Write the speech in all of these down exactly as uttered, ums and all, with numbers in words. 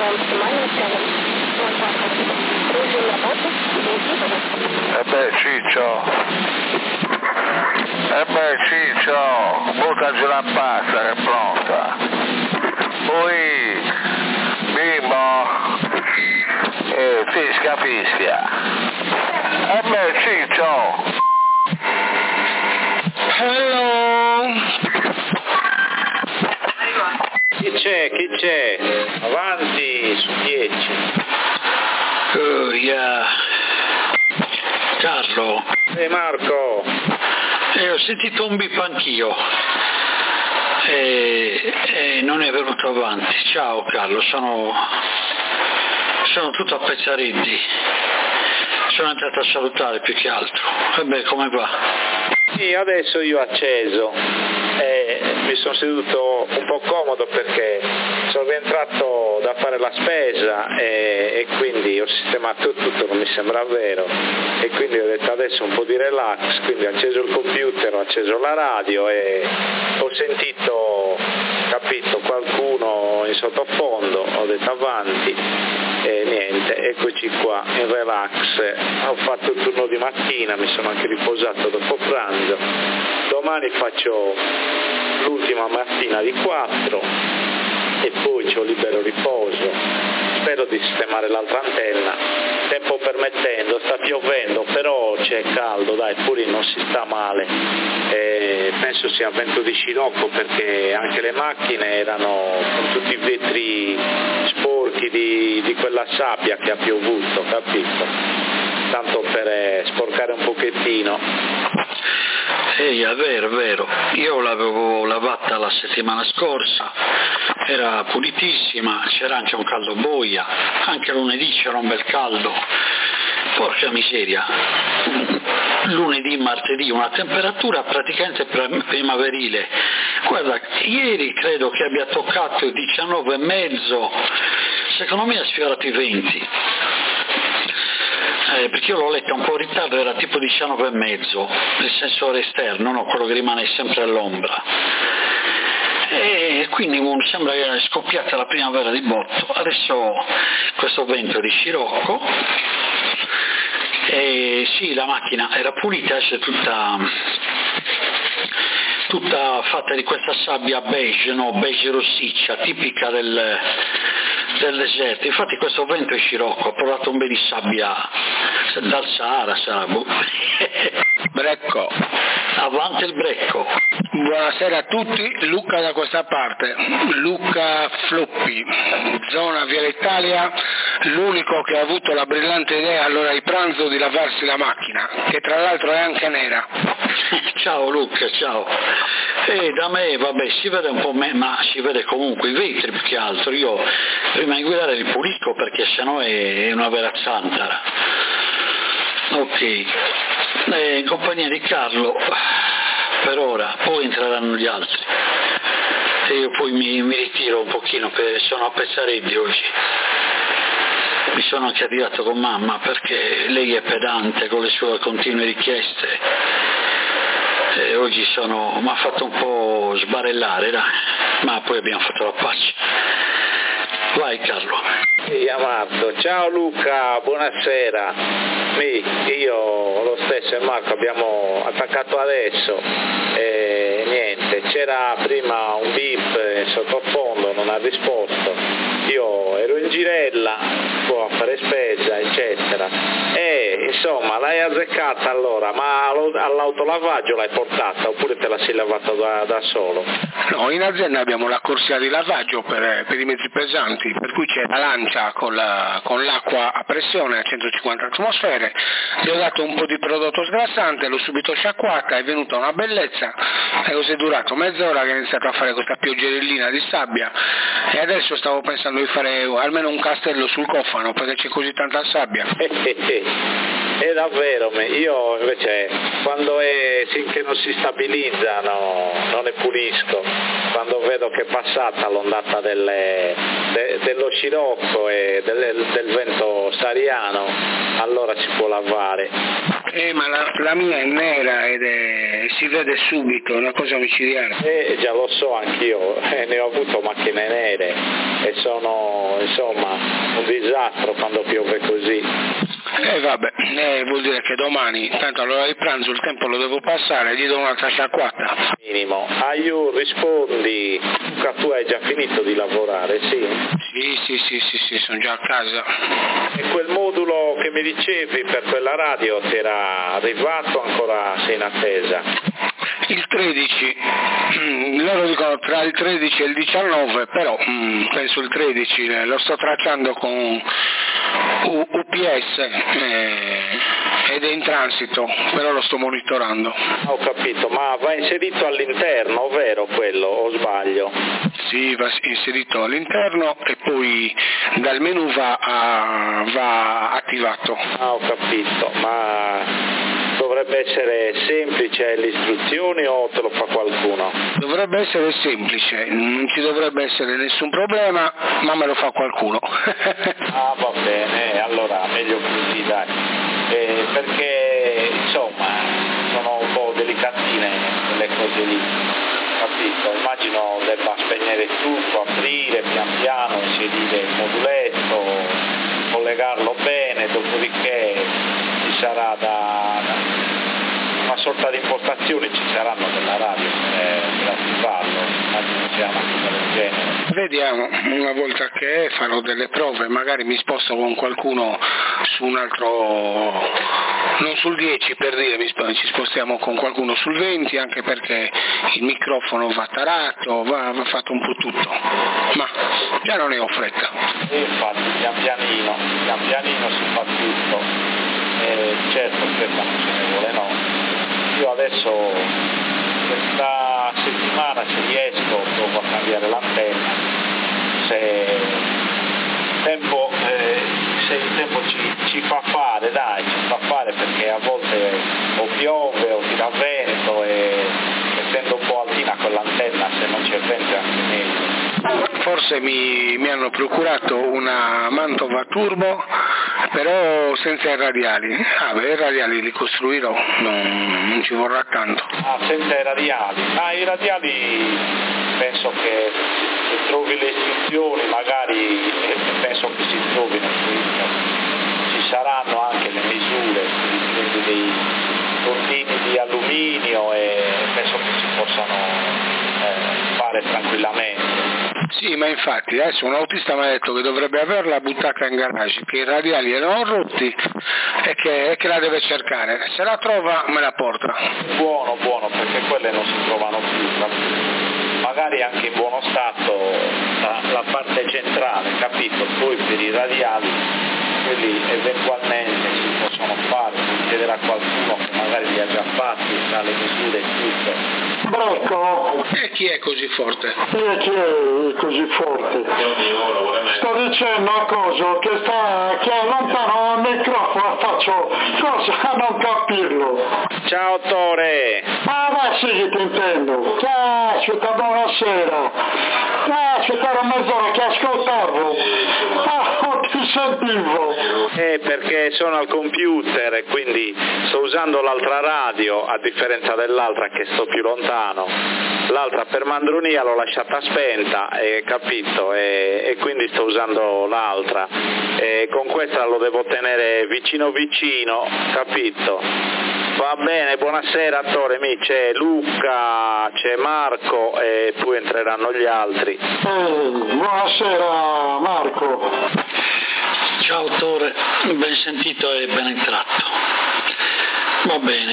E beh Ciccio, e beh Ciccio, buttaci la pasta che è pronta. Poi, bimbo, e fischia fischia. E beh Ciccio. Hello. Chi c'è, chi c'è? Avanti, su dieci. Oh, yeah. Carlo. Ehi Marco. Eh, ho sentito un bip anch'io e, e non è venuto avanti. Ciao Carlo, sono, sono tutto a pezzareddi. Sono entrato a salutare più che altro. E beh, come va? Sì, adesso io ho acceso e mi sono seduto un po' comodo perché sono rientrato da fare la spesa e, e quindi ho sistemato tutto, non mi sembra vero, e quindi ho detto adesso un po' di relax, quindi ho acceso il computer, ho acceso la radio e ho sentito, capito, qualcuno in sottofondo, ho detto avanti e niente, eccoci qua in relax. Ho fatto il turno di mattina, mi sono anche riposato dopo pranzo, domani faccio l'ultima mattina di quattro e poi c'ho libero riposo, spero di sistemare l'altra antenna, tempo permettendo, sta piovendo però c'è caldo, dai, pure non si sta male, e penso sia vento di scirocco perché anche le macchine erano con tutti i vetri sporchi di, di quella sabbia che ha piovuto, capito? Tanto per eh, sporcare un pochettino. Ehi, è vero, è vero, io l'avevo lavata la settimana scorsa, era pulitissima, c'era anche un caldo boia, anche lunedì c'era un bel caldo, porca miseria, lunedì, martedì una temperatura praticamente primaverile, guarda, ieri credo che abbia toccato i diciannove e mezzo, secondo me ha sfiorato i venti. Eh, perché io l'ho letta un po' in ritardo, era tipo diciannove e mezzo, nel sensore esterno, no? Quello che rimane sempre all'ombra. E quindi sembra che è scoppiata la primavera di botto. Adesso questo vento di scirocco, e sì, la macchina era pulita, è tutta, tutta fatta di questa sabbia beige, no? Beige rossiccia, tipica del... del deserto. Infatti questo vento è scirocco, ha provato un bel di sabbia dal Sahara, sarà Brecco. Avanti il Brecco. Buonasera a tutti, Luca da questa parte, Luca Floppi, zona Viale Italia, l'unico che ha avuto la brillante idea all'ora di pranzo di lavarsi la macchina, che tra l'altro è anche nera. Ciao Luca, ciao. E da me, vabbè, si vede un po' me, ma si vede comunque i vetri più che altro. Io prima di guidare li pulisco perché sennò è una vera zantara. Ok, e in compagnia di Carlo per ora, poi entreranno gli altri e io poi mi, mi ritiro un pochino perché sono a Pezzareddi oggi. Mi sono anche arrivato con mamma perché lei è pedante con le sue continue richieste e oggi sono, mi ha fatto un po' sbarellare, dai, ma poi abbiamo fatto la pace. Vai Carlo. Sì, Amato. Ciao Luca, buonasera. Sì, io lo stesso e Marco abbiamo attaccato adesso e niente, c'era prima un bip sottofondo, non ha risposto. Io ero in girella, poi a fare spesa, eccetera. E insomma, l'hai azzeccata allora, ma all'autolavaggio l'hai portata oppure te la sei lavata da, da solo? No, in azienda abbiamo la corsia di lavaggio per, per i mezzi pesanti, per cui c'è la lancia con, la, con l'acqua a pressione a centocinquanta atmosfere, gli ho dato un po' di prodotto sgrassante, l'ho subito sciacquata, è venuta una bellezza, e così è durato mezz'ora che ho iniziato a fare questa pioggerellina di sabbia e adesso stavo pensando di fare almeno un castello sul cofano perché c'è così tanta sabbia. È davvero, io invece quando è finché non si stabilizza no, non ne pulisco, quando vedo che è passata l'ondata delle, de, dello scirocco e del, del vento sariano, allora si può lavare. Eh, ma la, la mia è nera ed è, si vede subito, è una cosa micidiale. Eh, già lo so, anch'io eh, ne ho avuto macchine nere e sono insomma un disastro quando piove così. Eh vabbè, eh, vuol dire che domani, tanto all'ora di pranzo il tempo lo devo passare, gli do un'altra sciacquata. Minimo. Aiu, rispondi, Luca, tu hai già finito di lavorare, sì? Sì, sì, sì, sì, sì, sono già a casa. E quel modulo che mi dicevi per quella radio ti era arrivato, ancora sei in attesa? Il tredici, loro dicono tra il tredici e il diciannove, però penso il tredici, lo sto tracciando con U P S eh, ed è in transito, però lo sto monitorando. Ho capito, ma va inserito all'interno, ovvero quello, o sbaglio? Sì, va inserito all'interno e poi dal menu va, a, va attivato. Ah, ho capito, ma dovrebbe essere semplice le istruzioni o te lo fa qualcuno? Dovrebbe essere semplice, non ci dovrebbe essere nessun problema, ma me lo fa qualcuno. Ah, va bene, allora meglio così, dai. Eh, perché insomma sono un po' delicatine quelle cose lì, capito? Immagino debba spegnere tutto, aprire pian piano, inserire il moduletto, collegarlo bene, dopodiché ci sarà da, da una sorta di impostazione, ci saranno della radio per, per attivarlo, immagino sia una cosa del genere. Vediamo, una volta che farò delle prove, magari mi sposto con qualcuno su un altro, non sul dieci per dire, ci spostiamo con qualcuno sul venti, anche perché il microfono va tarato, va, va fatto un po' tutto, ma già non ne ho fretta. E infatti pian pianino, pian pianino si fa tutto, e certo fretta non ce ne vuole no. Io adesso questa settimana se riesco provo a cambiare l'antenna, se il tempo, eh, se il tempo ci, ci fa fare, dai, ci fa fare perché a volte o piove o tira vento e essendo un po' altina con l'antenna se non c'è vento è anche meglio. Forse mi, mi hanno procurato una Mantova Turbo, però senza i radiali. Ah beh, i radiali li costruirò, non, non ci vorrà tanto. Ah, senza i radiali? Ah, i radiali penso che se trovi le istruzioni magari, eh, penso che si trovino qui, ci saranno anche le misure, quindi dei contini di alluminio e penso che si possano eh, fare tranquillamente. Sì, ma infatti adesso un autista mi ha detto che dovrebbe averla buttata in garage, che i radiali erano rotti e che, e che la deve cercare. Se la trova me la porta. Buono, buono, perché quelle non si trovano più. Magari anche in buono stato la, la parte centrale, capito? Poi per i radiali, quelli eventualmente si possono fare, si chiederà a qualcuno che magari li ha già fatti, sa le misure e tutto. Brocco! E chi è così forte? E chi è così forte? Sto dicendo a cosa che sta che allontano il microfono, faccio cosa a non capirlo. Ciao Tore! Ah, ma sì che ti intendo. Caspita, buonasera. Caspita, era mezz'ora che ascoltavo. Ah, non ti sentivo. Eh, perché sono al computer e quindi sto usando l'altra radio, a differenza dell'altra che sto più lontano. L'altra per mandronia l'ho lasciata spenta, eh, capito? E, e quindi sto usando l'altra. E con questa lo devo tenere vicino vicino, capito? Va bene, buonasera Tore, mi c'è Luca, c'è Marco e poi entreranno gli altri. Eh, buonasera Marco. Ciao Tore, ben sentito e ben entrato. Va bene.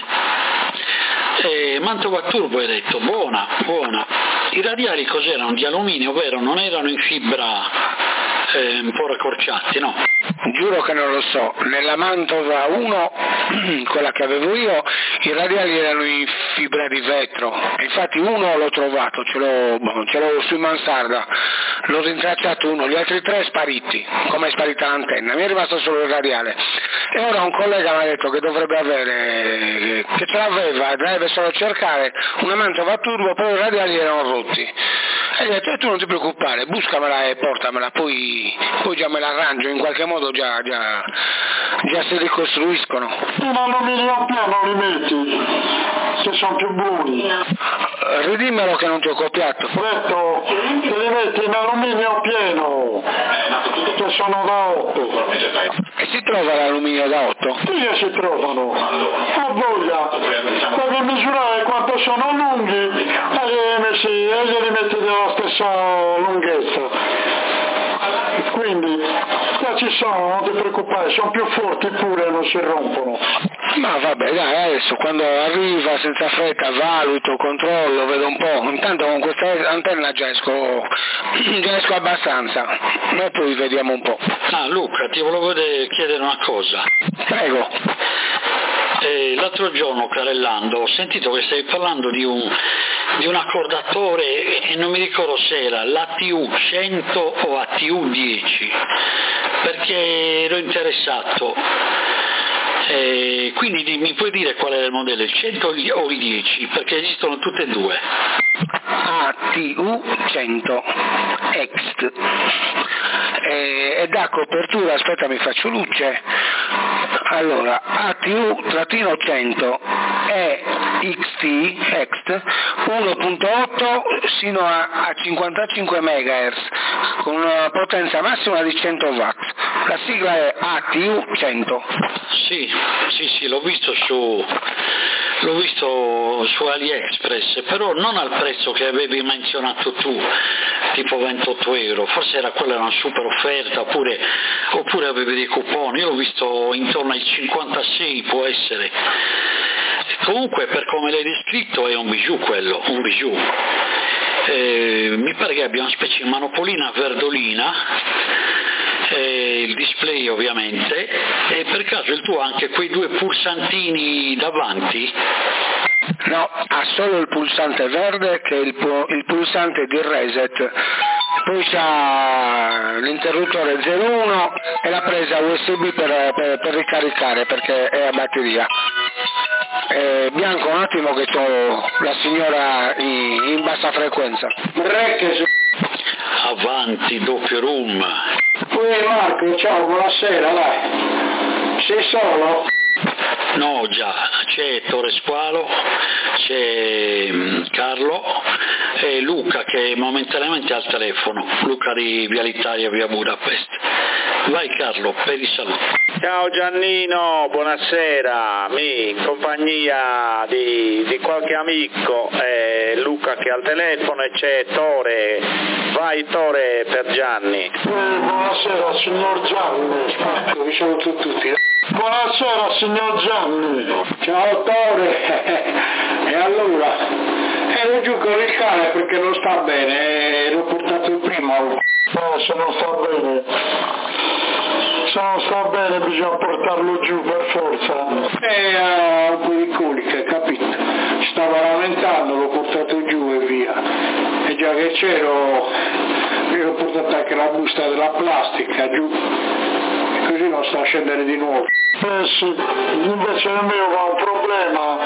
Eh, Mantova Turbo hai detto, buona, buona. I radiali cos'erano? Di alluminio, vero? Non erano in fibra eh, un po' raccorciati, no? Giuro che non lo so, nella Mantova uno, quella che avevo io, i radiali erano in fibra di vetro, infatti uno l'ho trovato, ce l'ho, ce l'ho su mansarda, l'ho rintracciato uno, gli altri tre spariti, come è sparita l'antenna, mi è rimasto solo il radiale. E ora un collega mi ha detto che dovrebbe avere, che ce l'aveva, deve solo cercare una Mantova Turbo, però i radiali erano rotti. E gli ho detto, tu non ti preoccupare, buscamela e portamela, poi, poi già me la arrangio, in qualche modo già, già, già si ricostruiscono. In alluminio pieno li metti, che sono più buoni. Ridimmelo che non ti ho copiato. Ho detto, te li metti in alluminio pieno, che sono da otto. E si trova l'alluminio da otto? Sì, si trovano, a voglia, devi misurare quanto sono lunghi e glieli, messi, e glieli metti della stessa lunghezza. Quindi qua ci sono, non ti preoccupare, sono più forti pure, non si rompono. Ma vabbè, dai, adesso quando arriva senza fretta valuto, controllo, vedo un po', intanto con questa antenna già esco, già esco abbastanza, e poi vediamo un po'. Ah Luca, ti volevo chiedere una cosa. Prego. Eh, l'altro giorno, carellando, ho sentito che stai parlando di un, di un accordatore e non mi ricordo se era l'A T U cento o A T U dieci, perché ero interessato. Eh, quindi mi puoi dire qual è il modello, il cento o il dieci? Perché esistono tutte e due. A T U cento X e, e da copertura, aspetta mi faccio luce, allora A T U cento è X T X uno virgola otto sino a, a cinquantacinque megahertz con una potenza massima di cento watt, la sigla è A T U cento. Sì, sì, sì, l'ho visto su l'ho visto su AliExpress, però non al prezzo che avevi menzionato tu, tipo ventotto euro, forse era quella una super offerta, oppure, oppure avevi dei coupon, io l'ho visto intorno ai cinquantasei, può essere. Comunque per come l'hai descritto è un bijou quello, un bijou. Eh, mi pare che abbia una specie di manopolina verdolina, eh, il display ovviamente, e per caso il tuo ha anche quei due pulsantini davanti? No, ha solo il pulsante verde che è il, il pulsante di reset, poi c'ha l'interruttore zero uno e la presa U S B per, per, per ricaricare perché è a batteria. Eh, Bianco, un attimo che c'ho la signora in, in bassa frequenza. Avanti, doppio room. Poi Marco, ciao, buonasera, dai. Sei solo? No, già, c'è Torre Squalo, c'è Carlo e Luca che è momentaneamente al telefono, Luca di Via Italia, via Budapest. Vai Carlo, per i saluti. Ciao Giannino, buonasera, mi in compagnia di, di qualche amico, eh, Luca che è al telefono e c'è Tore, vai Tore per Gianni. Eh, buonasera signor Gianni, ecco, vi saluto tutti. Buonasera signor Gianni. Ciao Tore, e allora? Ero giù con il cane perché non sta bene, l'ho portato prima. No, se non sta bene. Se non sta bene bisogna portarlo giù per forza. E ha un po' di colica, capito? Stava lamentando, l'ho portato giù e via. E già che c'ero, io ho portato anche la busta della plastica giù. E così non sta a scendere di nuovo. Eh sì, invece il mio va un problema.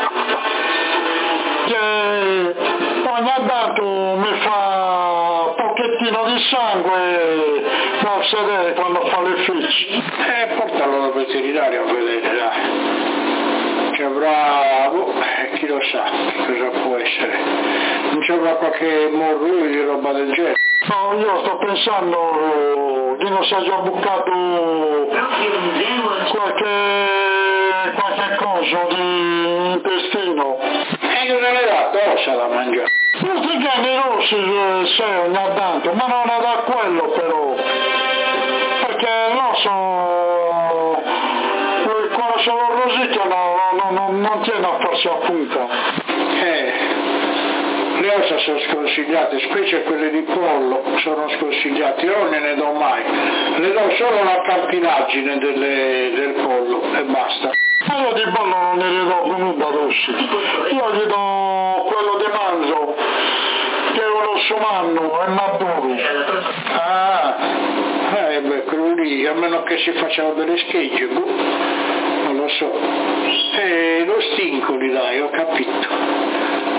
Che ogni tanto mi fa un pochettino di sangue da sedere quando fa le feci. Eh, portalo al veterinario a vedere, dai. Ci avrà, boh, chi lo sa, che cosa può essere. Non ci avrà qualche morro di roba del genere. No, io sto pensando di non sia già bucato qualche, qualche cosa di intestino. E non è dato ossa da mangiare. Questi cani rossi sei ogni tanto, ma non è da quello però. Perché l'osso, quando sono rosicchio no, no, no, non tiene a farsi a punta. Eh. Le ossa sono sconsigliate, specie quelle di pollo sono sconsigliate, io non ne do mai, le do solo la cartilagine delle, del pollo e basta. Ma io di pollo non ne do nulla rossi, io gli do quello di manzo, che è un osso manno, è maduro. Ah, eh beh, quello lì, a meno che si facciano delle schegge, boh, non lo so. E lo stinco gli dai, ho capito. Eh,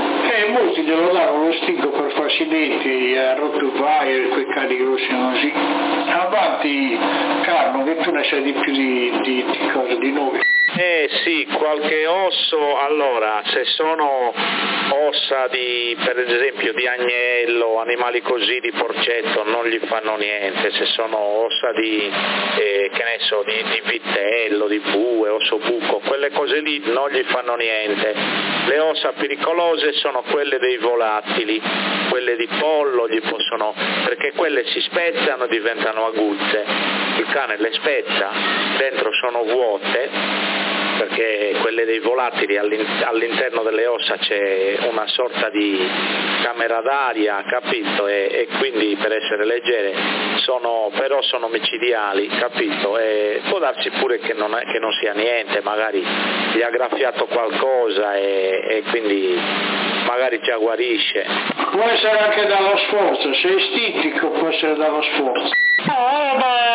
molti glielo danno lo stinco per farsi i denti, a Rottweiler, quei cani grossi così. Avanti Carlo, che tu ne sai di più di, di, di cose di noi. Eh sì, qualche osso, allora se sono ossa di, per esempio di agnello, animali così di porcetto non gli fanno niente, se sono ossa di, eh, che ne so, di, di vitello, di bue, osso buco, quelle cose lì non gli fanno niente. Le ossa pericolose sono quelle dei volatili, quelle di pollo gli possono, perché quelle si spezzano e diventano aguzze, il cane le spezza, dentro sono vuote, perché quelle dei volatili all'interno delle ossa c'è una sorta di camera d'aria, capito? E, e quindi per essere leggere sono, però sono micidiali, capito? E può darsi pure che non, è, che non sia niente, magari gli ha graffiato qualcosa e, e quindi magari già guarisce. Può essere anche dallo sforzo, se è stitico può essere dallo sforzo. Eh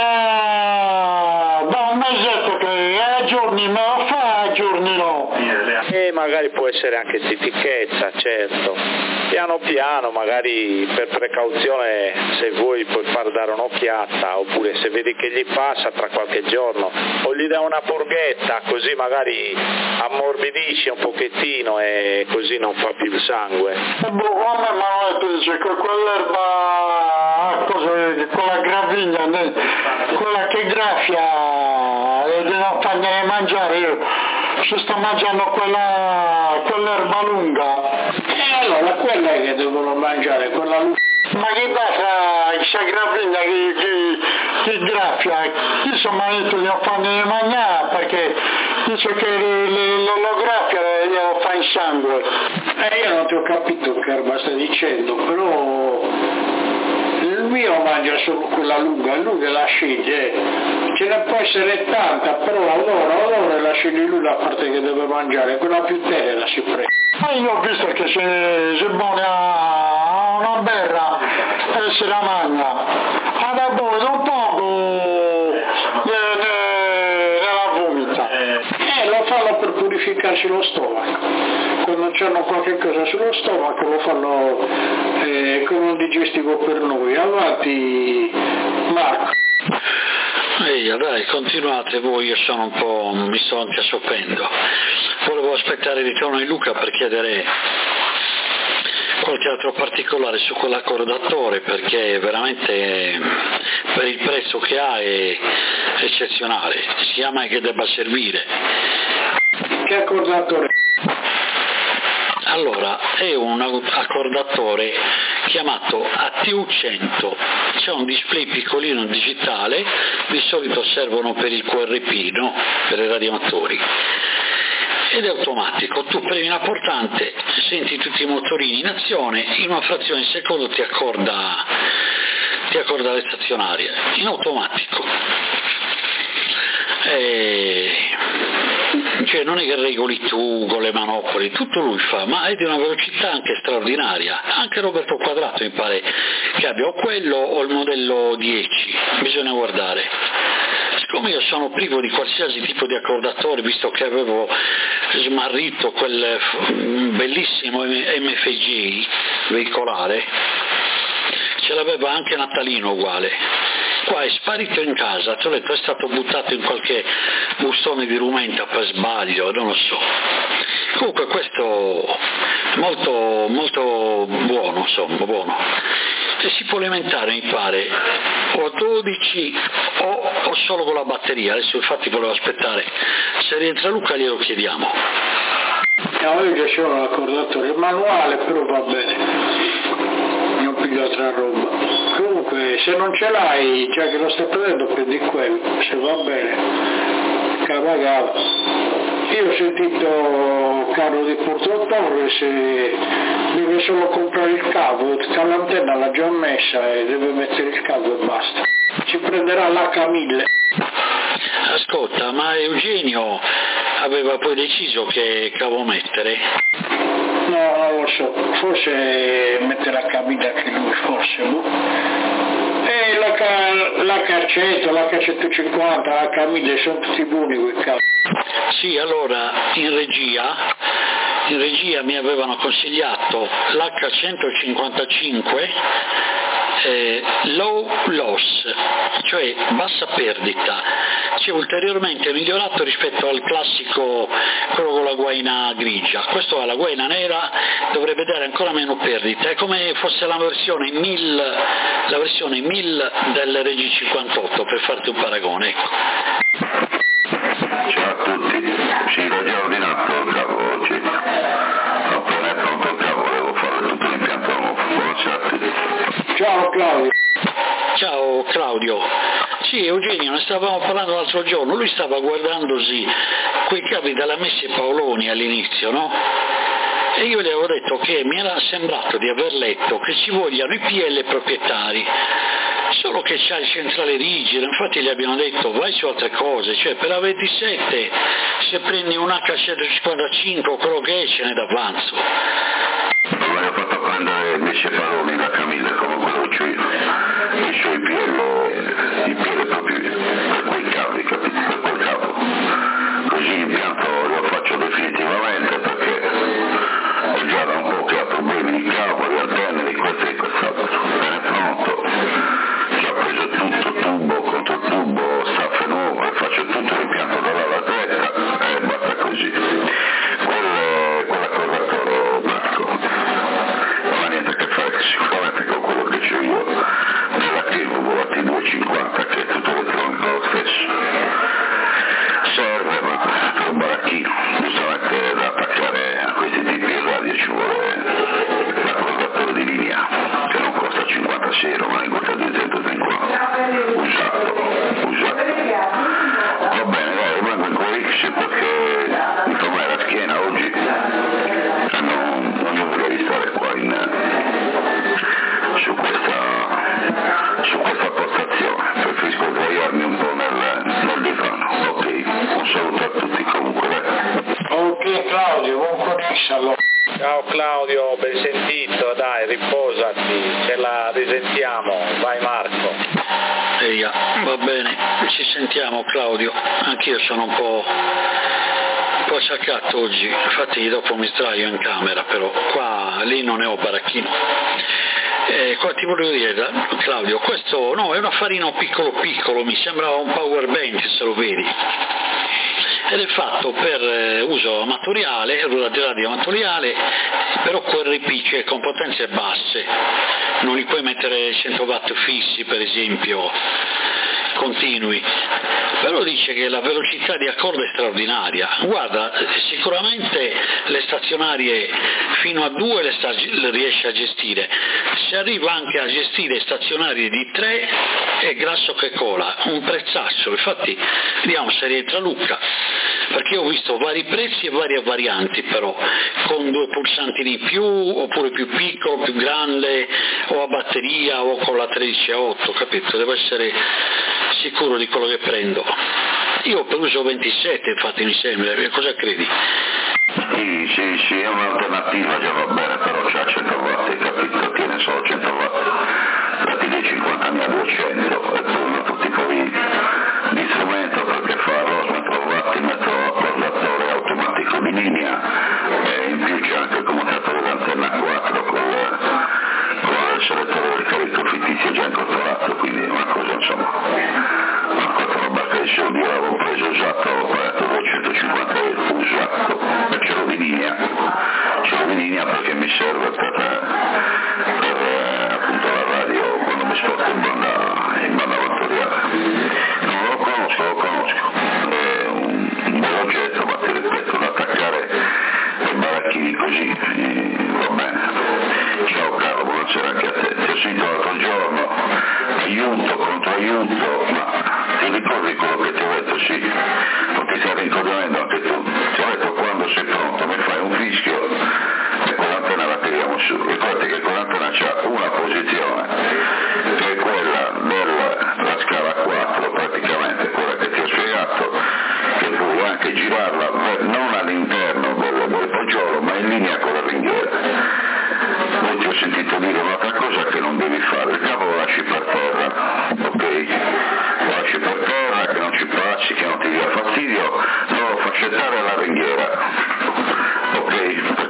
beh, da un mesetto che a giorni me lo fa, a giorni no. E magari può essere anche stitichezza, certo. Piano piano, magari per precauzione, se vuoi puoi far dare un'occhiata, oppure se vedi che gli passa tra qualche giorno, o gli dai una purghetta, così magari ammorbidisce un pochettino e così non fa più il sangue. Boh, a me Manuel dice che quell'erba, cosa, quella gravigna, quella che graffia e non fa niente mangiare, io ci sto mangiando quella, quell'erba lunga. E allora quella è che devono mangiare, quella lunga. Ma che basta questa gravigna che, che, che graffia? Io sono marito gli ho fatto mangiare perché dice che le, le, lo graffia e glielo fa in sangue. Eh, io non ti ho capito che erba stai dicendo, però il mio mangia solo quella lunga, lui che la sceglie, ce ne può essere tanta, però allora, allora la sceglie lui la parte che deve mangiare, quella più tenera si prende. Ma io ho visto che se, se buone a una berra e se la mangia, ad abbonare un poco ne, ne, la vomita. Eh, lo fanno per purificarsi lo stomaco. Quando c'hanno qualche cosa sullo stomaco lo fanno eh, come un digestivo per noi. Avanti Marco. Ehi, dai, continuate voi, io sono un po', mi sto anche assopendo. Volevo aspettare il ritorno di Luca per chiedere qualche altro particolare su quell'accordatore, perché veramente per il prezzo che ha è eccezionale, sia mai che debba servire. Che accordatore? Allora, è un accordatore chiamato A T U cento, c'è un display piccolino digitale, di solito servono per il Q R P, no? Per i radioamatori, ed è automatico, tu premi una portante, senti tutti i motorini in azione, in una frazione di secondo ti accorda, ti accorda le stazionarie, in automatico. E... cioè non è che regoli tu con le manopole, tutto lui fa, ma è di una velocità anche straordinaria. Anche Roberto Quadrato mi pare che abbia o quello o il modello dieci, bisogna guardare. Siccome io sono privo di qualsiasi tipo di accordatore, visto che avevo smarrito quel bellissimo M F J veicolare, ce l'aveva anche Natalino uguale. Qua è sparito in casa, ti ho detto, è stato buttato in qualche bustone di rumenta per sbaglio, non lo so. Comunque questo è molto, molto buono, insomma, buono. E si può alimentare, mi pare, o a dodici o, o solo con la batteria. Adesso infatti volevo aspettare, se rientra Luca glielo chiediamo. No, io che sono l'accordatore manuale, però va bene, non piglio altra roba. Comunque se non ce l'hai, già che lo stai prendendo, prendi quello, se va bene, cava cava. Io ho sentito Carlo di Porto Torre, se deve solo comprare il cavo, tutta l'antenna l'ha già messa e deve mettere il cavo e basta. Ci prenderà l'H mille. Ascolta, ma Eugenio aveva poi deciso che cavo mettere? No, non lo so, forse metterà l'H mille anche lui, forse. E l'H cento, l'H centocinquanta, l'H mille sono tutti buoni quei cavi. Sì, allora in regia in regia mi avevano consigliato l'H centocinquantacinque eh, low loss, cioè bassa perdita, si è ulteriormente migliorato rispetto al classico, quello con la guaina grigia. Questo ha la guaina nera, dovrebbe dare ancora meno perdita, è come fosse la versione mille, la versione mille dell'R G cinquantotto, per farti un paragone, ecco. Ciao a tutti, sì, l'ho già ordinato il cavo oggi, appena è pronto il cavo devo fare tutto l'impianto nuovo. Buonasera a tutti. Ciao Claudio. Ciao Claudio. Sì, Eugenio, ne stavamo parlando l'altro giorno, lui stava guardandosi quei cavi della Messi Paoloni all'inizio, no? E io gli avevo detto che mi era sembrato di aver letto che ci vogliano i P L proprietari, solo che c'ha il centrale rigido, infatti gli abbiamo detto vai su altre cose, cioè per la ventisette se prendi un H centocinquantacinque o quello che è ce n'è d'avanzo. Non avevo fatto prendere Messi Paoloni da Camille, come quello che ho io, i suoi P L, i P L proprio per quei cavi, capito? Per quel cavo. Così l'impianto lo faccio definitivamente perché ho già da un po' che ha problemi di cavo, di antenne, di questo e quest'altro. È pronto, ci ha preso tutto, tubo contro tubo, staffe nuove, faccio tutto l'impianto dall'ala destra e basta così. Quello, quella cordatore Marco non ha niente a che fare sicuramente con quello che c'ho io relativo alla T duecentocinquanta, che è tutto elettronico lo stesso. Serve, ma per un baracchino, giustamente da attaccare a questi tipi di radio ci vuole l'accordatore di linea, che non costa cinquantasei euro, ma ne costa duecentocinquanta, usato, usato. Va bene, dai, rimango in X perché mi fa male la schiena oggi e non, non ho voglia di stare qua in, su questa, su questa postazione, preferisco sdraiarmi un po' nel, nel divano. Ok, un saluto a tutti comunque. Ok Claudio, buon connesso allora. Ciao Claudio, ben sentito, dai, riposati, ce la risentiamo, vai Marco. Eia, va bene, ci sentiamo Claudio, anch'io sono un po', un po' sciaccato oggi, infatti dopo mi sdraio in camera, però qua, lì non ne ho baracchino. Eh, qua ti volevo dire, Claudio, questo no, è un affarino piccolo piccolo, mi sembra un power bank se lo vedi, ed è fatto per eh, uso amatoriale, radio amatoriale, però Q R P, cioè con potenze basse, non li puoi mettere cento watt fissi per esempio, continui, però dice che la velocità di accordo è straordinaria. Guarda, sicuramente le stazionarie fino a due le, sta, le riesce a gestire, se arriva anche a gestire stazionarie di tre è grasso che cola, un prezzaccio, infatti vediamo se rientra Luca, perché ho visto vari prezzi e varie varianti, però con due pulsanti di più oppure più piccolo, più grande, o a batteria o con la tredici a otto, capito? Devo essere sicuro di quello che prendo. Io per uso ventisette, infatti mi sembra, cosa credi? Sì, sì, sì, è un'alternativa, già va bene, però c'ha cento watt, capito? Tiene solo cento watt, la T D cinquanta ne ha duecento, e poi un altro tipo di, di strumento perché fa lo metro watt, metro accordatore automatico di linea, e in più c'è anche il commutatore d'antenna quattro con, con il selettore del carico fittizio già incorporato, quindi è una cosa, insomma, una cosa roba che i soldi avevo preso usato, ho pagato duecentocinquanta euro usato, e ce l'ho di linea, ce l'ho di linea perché mi serve per, per appunto la radio quando mi sposto in banda, in banda amatoriale. Non lo conosco, lo conosco, è un, un bel oggetto, ma ti ripeto, da attaccare ai baracchini così, e va bene. Ciao caro, buonasera anche a te. Ti ho sentito l'altro giorno, aiuto contro aiuto, ma ti ricordi quello che ti ho detto? Sì, non ti stai ricordando anche tu. Ti ho detto quando sei pronto mi fai un fischio e quell'antenna la tiriamo su. Ricordati che quell'antenna c'ha una posizione, che è quella della scala quattro, praticamente quella che ti ho spiegato, che puoi anche girarla non all'interno del, del poggiolo ma in linea con la ringhiera. Poi ti ho sentito dire un'altra cosa che non devi fare, il cavo lo lasci per terra, ok? Lo lasci per terra, che non ci passi, che non ti dia fastidio, non lo fa accettare alla ringhiera, ok?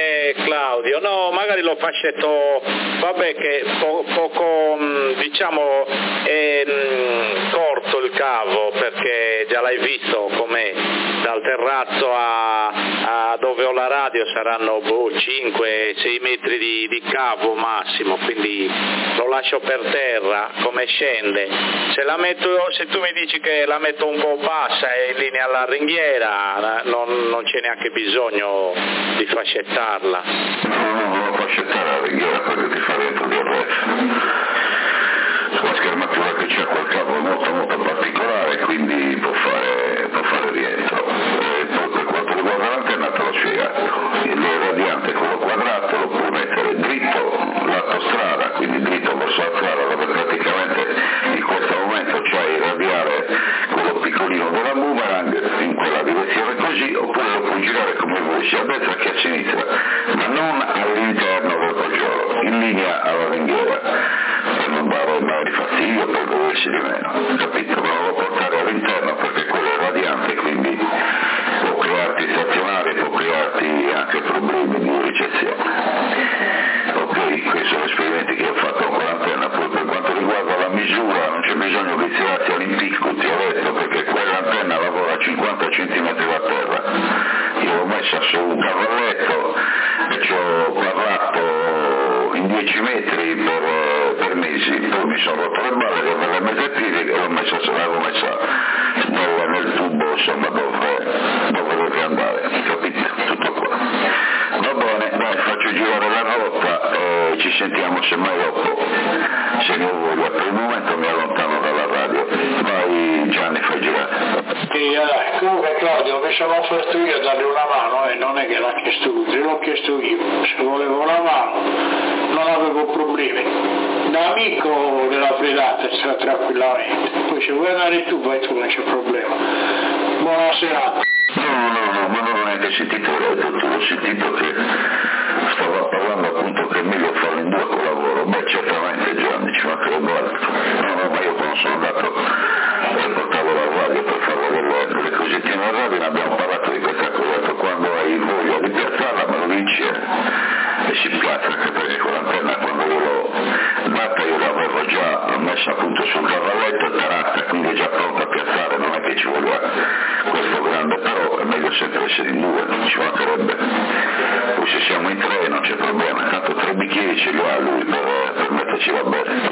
bene Claudio, no, magari lo fascetto, vabbè che po- poco diciamo è mh, corto il cavo, perché già l'hai visto com'è, dal terrazzo a, a dove ho la radio saranno boh, cinque sei metri di, di cavo massimo, quindi lo lascio per terra come scende. Se la metto, se tu mi dici che la metto un po' bassa e in linea alla ringhiera, non, non c'è neanche bisogno di fascettarla. No, no, non lo fascettare la ringhiera perché ti fa dentro di R F. La schermatura che c'è quel cavo è molto molto particolare, quindi può fare, può fare rientro. E poi per quanto riguarda l'antenna te l'ho spiegato, il radiante quello quadrato lo puoi mettere dritto lato strada, quindi dritto verso la strada, dove praticamente in questo momento c'hai il radiale quello piccolino della boomerang in quella direzione così, oppure lo puoi girare come vuoi sia a destra che a sinistra, ma non all'interno del fagiolo, in linea alla ringhiera, per non dare mai fastidio, per godersi di meno, capito? Ma non lo portare all'interno perché quello è radiante, quindi può crearti stazionari, può crearti anche problemi di ricezione. Ok, questi sono esperimenti che ho fatto con l'antenna. Poi per quanto riguarda la misura non c'è bisogno di tirarsi all'impicco, ti ho detto, perché quell'antenna lavora a cinquanta centimetri da terra. Io l'ho messa su un cavalletto e ci ho parlato in dieci metri per, per mesi, poi mi sono rotto le balle con le mese piedi e l'ho messa, l'avevo messa nel, nel tubo, insomma, dove, dove deve andare, capito? Tutto qua. Va bene, dai, faccio girare la rotta e ci sentiamo semmai dopo, se ne ho voglia. Per il momento mi allontano dalla radio. Vai Gianni, fai girare. Sì, dai, comunque Claudio, mi sono offerto io a dargli una mano e non è che l'ha chiesto lui, l'ho chiesto io, se volevo una mano non avevo problemi. Da amico della fredata sta tranquillamente, poi se vuoi andare tu vai tu, non c'è problema. Buona serata. No, no, no, ma non ho neanche sentito il detto, ho sentito che stava parlando appunto che è meglio farlo in due col lavoro. Beh, certamente Gianni, ci mancherebbe altro. No, no, ma io quando sono andato e portavo la radio per fare delle, delle cosettine a radio, ne abbiamo parlato di questa cosa, quando hai voglia di piazzarla me lo dici e si piazza, anche perché con l'antenna quando io l'ho data io l'avevo già messa appunto sul cavalletto e tarata, quindi è già pronta a piazzare, non è che ci voglia questo grande, però è meglio sempre essere in due, non ci mancherebbe. Poi se siamo in tre non c'è problema, tanto tre bicchieri ce li ha lui per, per metterci va bene.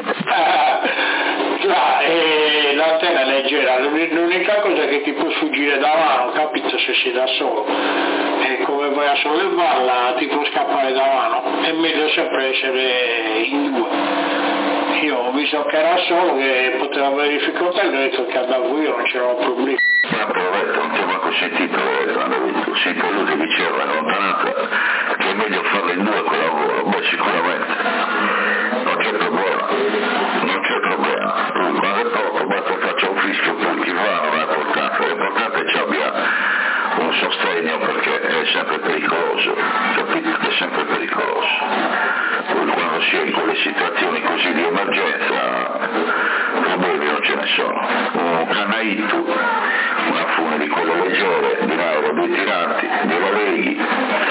Ah, eh, l'antenna è leggera, l'unica cosa che ti può sfuggire da mano, capito, se sei da solo, e come vai a sollevarla ti può scappare da mano, è meglio sempre essere in due. Io ho visto che era solo, che poteva avere difficoltà e gli ho detto che andavo io, non c'erano problemi. Ma l'ho detto, non ti ho manco sentito, ho sentito lui che diceva in lontananza che è meglio farlo in due quel lavoro. Beh, sicuramente non c'è problema, non c'è problema. Lui quando è pronto basta che faccia un fischio, poi chi va non è importante, l'importante è che abbia un sostegno perché è sempre pericoloso, capito? È sempre pericoloso. Poi quando si è in quelle situazioni così di emergenza problemi non ce ne sono. Un canaitu, una fune di quelle leggere, di nairo, due tiranti, di releghi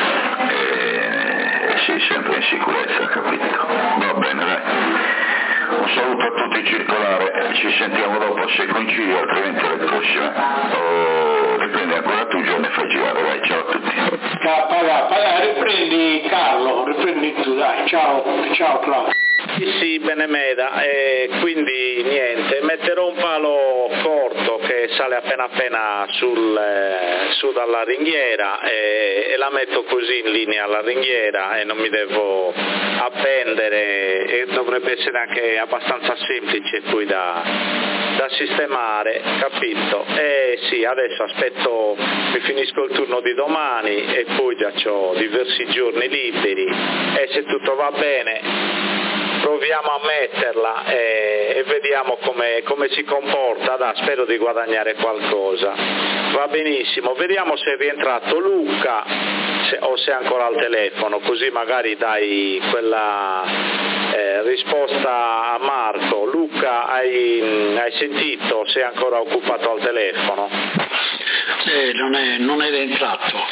e sei sempre in sicurezza, capito? Va bene, dai. Un saluto a tutti circolare, ci sentiamo dopo se coincidi, altrimenti alle prossime. Oh, riprendi ancora tu Gianni e fai girare, dai, ciao a tutti. Kappa, dai, riprendi Carlo, riprendi tu, dai, ciao, ciao Claudio. Sì, sì, Benemeda, e quindi niente, metterò un palo corto che sale appena appena sul, eh, su dalla ringhiera e, e la metto così in linea alla ringhiera e non mi devo appendere e dovrebbe essere anche abbastanza semplice poi da, da sistemare, capito? E sì, adesso aspetto, mi finisco il turno di domani e poi già ho diversi giorni liberi e se tutto va bene proviamo a metterla e, e vediamo come, come si comporta, da, spero di guadagnare qualcosa. Va benissimo, vediamo se è rientrato Luca se, o se è ancora al telefono, così magari dai quella eh, risposta a Marco. Luca, hai, hai sentito se è ancora occupato al telefono? Eh, non, è, non è rientrato.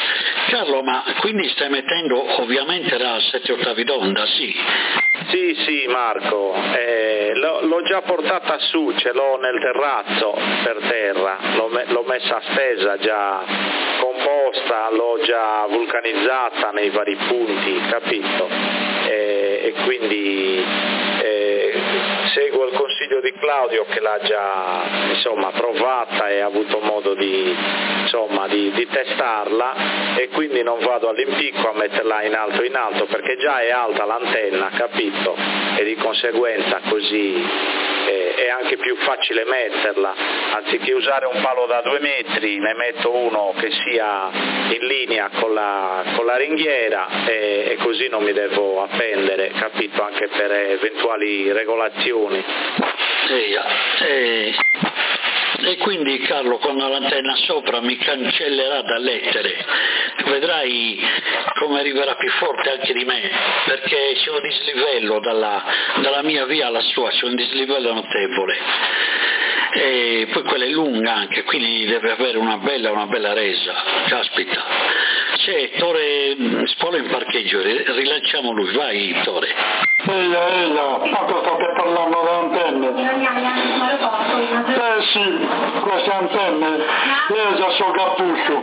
Carlo, ma quindi stai mettendo ovviamente la sette ottavi d'onda, sì? Sì, sì Marco, eh, l'ho, l'ho già portata su, ce l'ho nel terrazzo per terra, l'ho, me, l'ho messa a stesa già composta, l'ho già vulcanizzata nei vari punti, capito? Eh, e quindi eh, seguo il consiglio di Claudio che l'ha già insomma provata e ha avuto modo di, insomma, di, di testarla, e quindi non vado all'impicco a metterla in alto in alto perché già è alta l'antenna, capito? E di conseguenza così eh, è anche più facile metterla, anziché usare un palo da due metri ne metto uno che sia in linea con la, con la ringhiera e, e così non mi devo appendere, capito? Anche per eventuali regolazioni. Sì, eh, e quindi Carlo, con l'antenna sopra mi cancellerà da lettere, vedrai come arriverà più forte anche di me, perché c'è un dislivello dalla, dalla mia via alla sua, c'è un dislivello notevole, e poi quella è lunga anche, quindi deve avere una bella, una bella resa, caspita. C'è Tore Spolo in parcheggio, rilanciamo lui, vai Tore. Eia, eia, tanto state parlando di antenne. Eh sì, queste antenne, io già so cappuccio.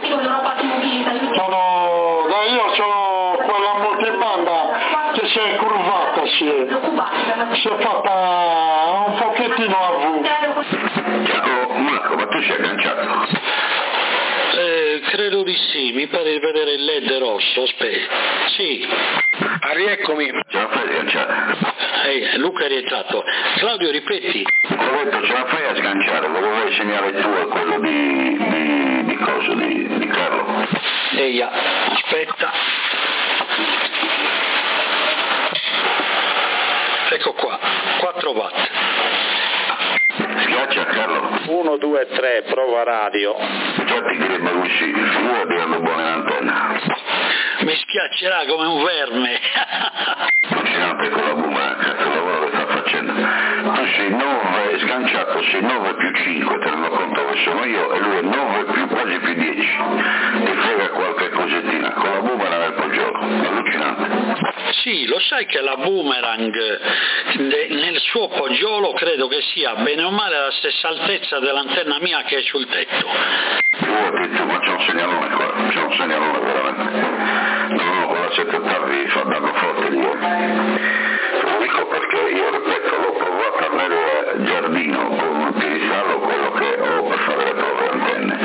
Sono, da io sono quella multibanda che si è curvata, si è, si è fatta un pochettino a V. Ciao Marco, ma tu sei agganciato? Eh, credo di sì, mi pare di vedere il led rosso, aspetta. Sì. Ah, rieccomi. Ce la fai a sganciare? Eh, Luca è rientrato. Claudio, ripeti. Ho detto ce la fai a sganciare, lo vuoi segnare tu a quello di, di, di coso, di, di Carlo? Eia, aspetta. Ecco qua, quattro watt. Schiaccia Carlo. uno, due, tre, prova radio. Già ti direbbe uscire, figura di una buona antenna. Mi schiaccerà come un verme. Allucinante con la boomerang, che lavoro che sta facendo. Tu sei nove, sganciato, sei nove più cinque, tenendo conto dove sono io, e lui è nove più quasi più dieci. Ti frega qualche cosettina, con la boomerang al poggiolo, allucinante. Sì, lo sai che la boomerang nel suo poggiolo credo che sia bene o male alla stessa altezza dell'antenna mia che è sul tetto. Figurati tu, ma c'è un segnalone qua, c'è un segnalone veramente. No, no, con la sette ottavi fa danno forte lì. Lo dico perché io, ripeto, l'ho provata nel giardino con un piedistallo, quello che ho per fare le prove antenne.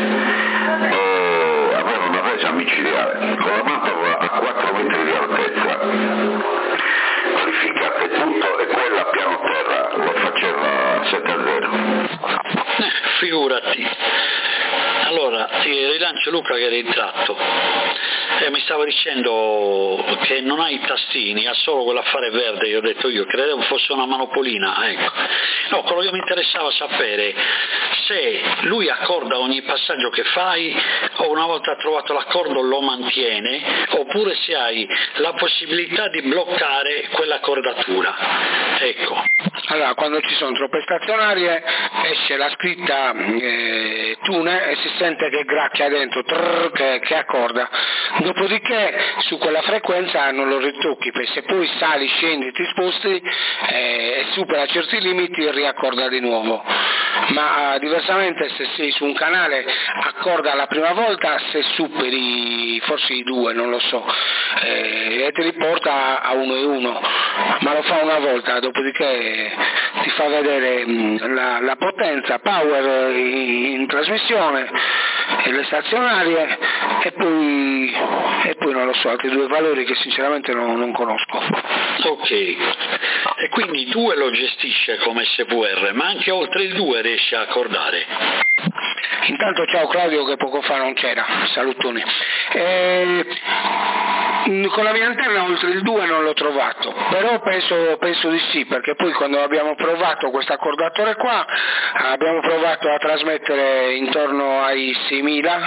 E aveva una resa micidiale, con la mappa a quattro metri di altezza, verificate tutto, e quella piano terra lo faceva sette a zero. Eh, figurati. Allora, ti rilancio Luca che è ritratto. E mi stava dicendo che non ha i tastini, ha solo quell'affare verde. Io ho detto io, credevo fosse una manopolina, ecco. No, quello che mi interessava sapere se lui accorda ogni passaggio che fai, o una volta trovato l'accordo lo mantiene, oppure se hai la possibilità di bloccare quell'accordatura. Ecco. Allora, quando ci sono troppe stazionarie esce la scritta eh, tune e si sente che gracchia dentro, trrr, che, che accorda. Dopodiché su quella frequenza non lo ritocchi, perché se poi sali, scendi, ti sposti eh, e supera certi limiti riaccorda di nuovo. Ma eh, diversamente se sei su un canale accorda la prima volta, se superi forse i due, non lo so, eh, e ti riporta a uno e uno, ma lo fa una volta, dopodiché ti fa vedere mh, la, la potenza, power in, in trasmissione e le stazionarie, e poi, e poi non lo so, altri due valori che sinceramente non, non conosco. Ok, e quindi il due lo gestisce come S V R, ma anche oltre il due riesce a accordare. Intanto ciao Claudio che poco fa non c'era, salutoni. Eh, con la mia antenna oltre il due non l'ho trovato, però penso, penso di sì, perché poi quando abbiamo provato questo accordatore qua abbiamo provato a trasmettere intorno ai seimila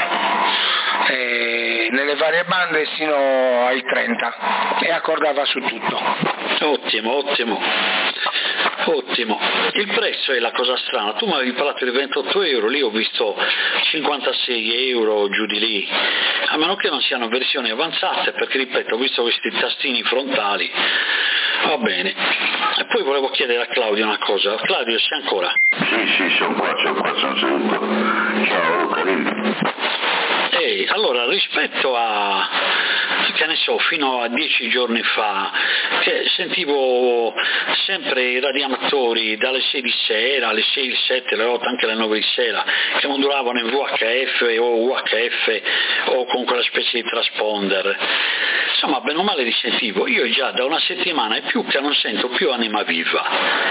eh, nelle varie bande sino ai trenta e accordava su tutto. Ottimo, ottimo. Ottimo. Il prezzo è la cosa strana, tu mi avevi parlato di ventotto euro, lì ho visto cinquantasei euro, giù di lì, a meno che non siano versioni avanzate, perché ripeto, ho visto questi tastini frontali. Va bene. E poi volevo chiedere a Claudio una cosa. Claudio, sei ancora? Sì, sì, sono qua, sono qua, sono seduto. Ciao Luca, dimmi. Ehi, allora, rispetto a, che ne so, fino a dieci giorni fa, che sentivo sempre i radioamatori dalle sei di sera, alle sei, alle sette, alle otto, anche alle nove di sera, che modulavano in V H F o U H F o con quella specie di transponder. Insomma, bene o male li sentivo. Io già da una settimana e più che non sento più Anima Viva.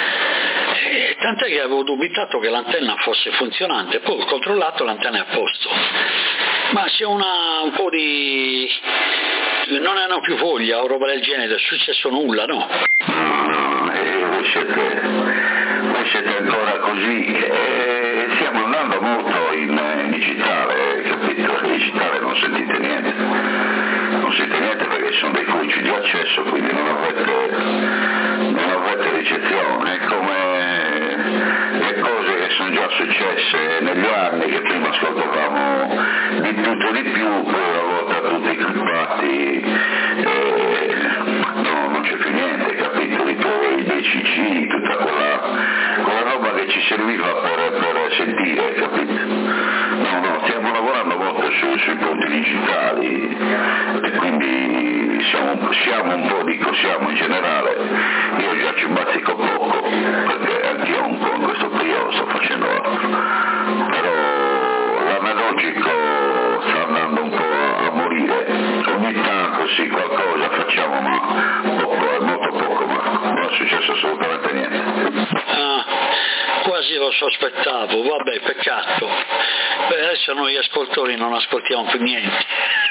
E tant'è che avevo dubitato che l'antenna fosse funzionante, poi ho controllato, l'antenna è a posto. Ma c'è una, un po' di... non hanno più voglia o roba del genere, è successo nulla, no? Mm, eh, voi, siete, voi siete ancora così, eh, stiamo andando molto in, in digitale, capito? In digitale non sentite niente, non sentite niente perché sono dei codici di accesso, quindi non avete, non avete ricezione, è come le cose che sono già successe negli anni, che prima ascoltavamo di tutto e di più, poi una volta tutti clippati, eh, no, non c'è più niente, capitoli, poi dei C C, tutta quella, quella roba che ci serviva per, per sentire, capito? No, no, stiamo lavorando molto su, sui ponti digitali e quindi siamo, siamo un po', dico siamo in generale, io già ci bazzico poco, perché anch'io un po' in questo periodo sto facendo altro, però l'analogico sta andando un po' a morire, ogni tanto sì qualcosa facciamo, ma poco, molto poco, ma non è successo assolutamente niente. Ah, quasi lo sospettavo, vabbè, peccato. Beh, adesso noi ascoltatori non ascoltiamo più niente.